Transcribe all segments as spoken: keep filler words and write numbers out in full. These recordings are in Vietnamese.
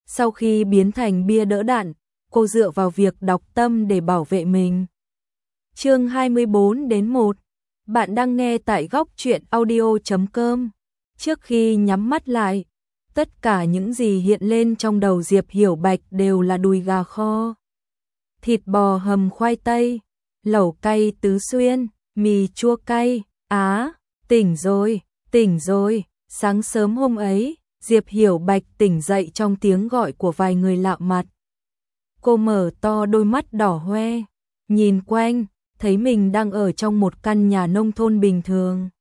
Sau khi biến thành bia đỡ đạn, cô dựa vào việc đọc tâm để bảo vệ mình. Chương hai mươi bốn đến một. Bạn đang nghe tại góc truyện audio chấm com. Trước khi nhắm mắt lại, tất cả những gì hiện lên trong đầu Diệp Hiểu Bạch đều là đùi gà kho, thịt bò hầm khoai tây, lẩu cay tứ xuyên, mì chua cay. Á, tỉnh rồi, tỉnh rồi. Sáng sớm hôm ấy, Diệp Hiểu Bạch tỉnh dậy trong tiếng gọi của vài người lạ mặt. Cô mở to đôi mắt đỏ hoe, nhìn quanh, thấy mình đang ở trong một căn nhà nông thôn bình thường.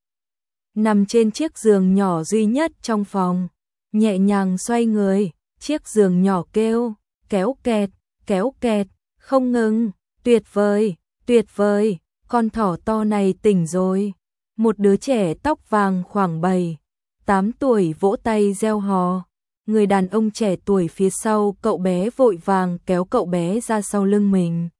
Nằm trên chiếc giường nhỏ duy nhất trong phòng, nhẹ nhàng xoay người, chiếc giường nhỏ kêu, kéo kẹt, kéo kẹt, không ngừng. Tuyệt vời, tuyệt vời, con thỏ to này tỉnh rồi. Một đứa trẻ tóc vàng khoảng bảy, tám tuổi vỗ tay reo hò. Người đàn ông trẻ tuổi phía sau cậu bé vội vàng kéo cậu bé ra sau lưng mình.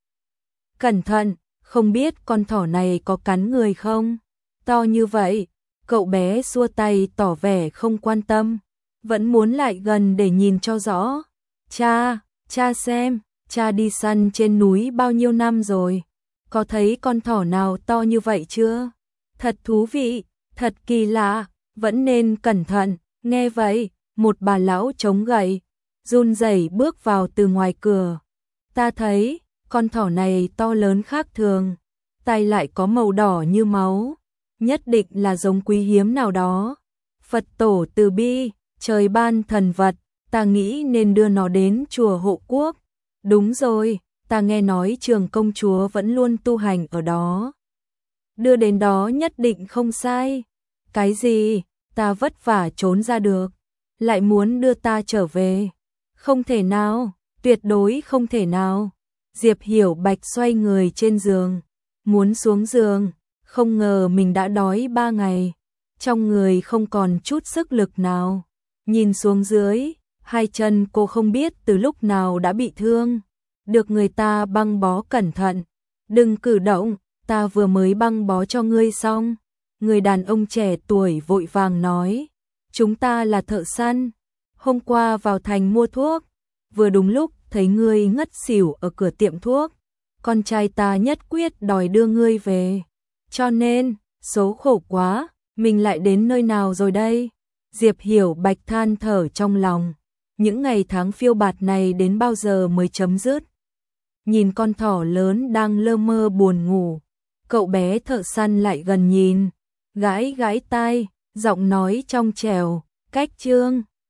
Cẩn thận, không biết con thỏ này có cắn người không? To như vậy. Cậu bé xua tay tỏ vẻ không quan tâm, vẫn muốn lại gần để nhìn cho rõ. Cha, cha xem, cha đi săn trên núi bao nhiêu năm rồi, có thấy con thỏ nào to như vậy chưa? Thật thú vị, thật kỳ lạ, vẫn nên cẩn thận. Nghe vậy, một bà lão chống gậy, run rẩy bước vào từ ngoài cửa. Ta thấy, con thỏ này to lớn khác thường, tai lại có màu đỏ như máu, nhất định là giống quý hiếm nào đó. Phật tổ từ bi, trời ban thần vật, ta nghĩ nên đưa nó đến chùa Hộ Quốc. Đúng rồi, ta nghe nói Trường công chúa vẫn luôn tu hành ở đó. Đưa đến đó nhất định không sai. Cái gì? Ta vất vả trốn ra được, lại muốn đưa ta trở về? Không thể nào, tuyệt đối không thể nào. Diệp Hiểu Bạch xoay người trên giường, muốn xuống giường, không ngờ mình đã đói ba ngày, trong người không còn chút sức lực nào. Nhìn xuống dưới, hai chân cô không biết từ lúc nào đã bị thương, được người ta băng bó cẩn thận. Đừng cử động, ta vừa mới băng bó cho ngươi xong. Người đàn ông trẻ tuổi vội vàng nói, chúng ta là thợ săn, hôm qua vào thành mua thuốc, vừa đúng lúc thấy ngươi ngất xỉu ở cửa tiệm thuốc, con trai ta nhất quyết đòi đưa ngươi về, cho nên, số khổ quá, mình lại đến nơi nào rồi đây? Diệp Hiểu Bạch than thở trong lòng, những ngày tháng phiêu bạt này đến bao giờ mới chấm dứt? Nhìn con thỏ lớn đang lơ mơ buồn ngủ, cậu bé thợ săn lại gần nhìn, gãi gãi tai, giọng nói trong trẻo, cách trương,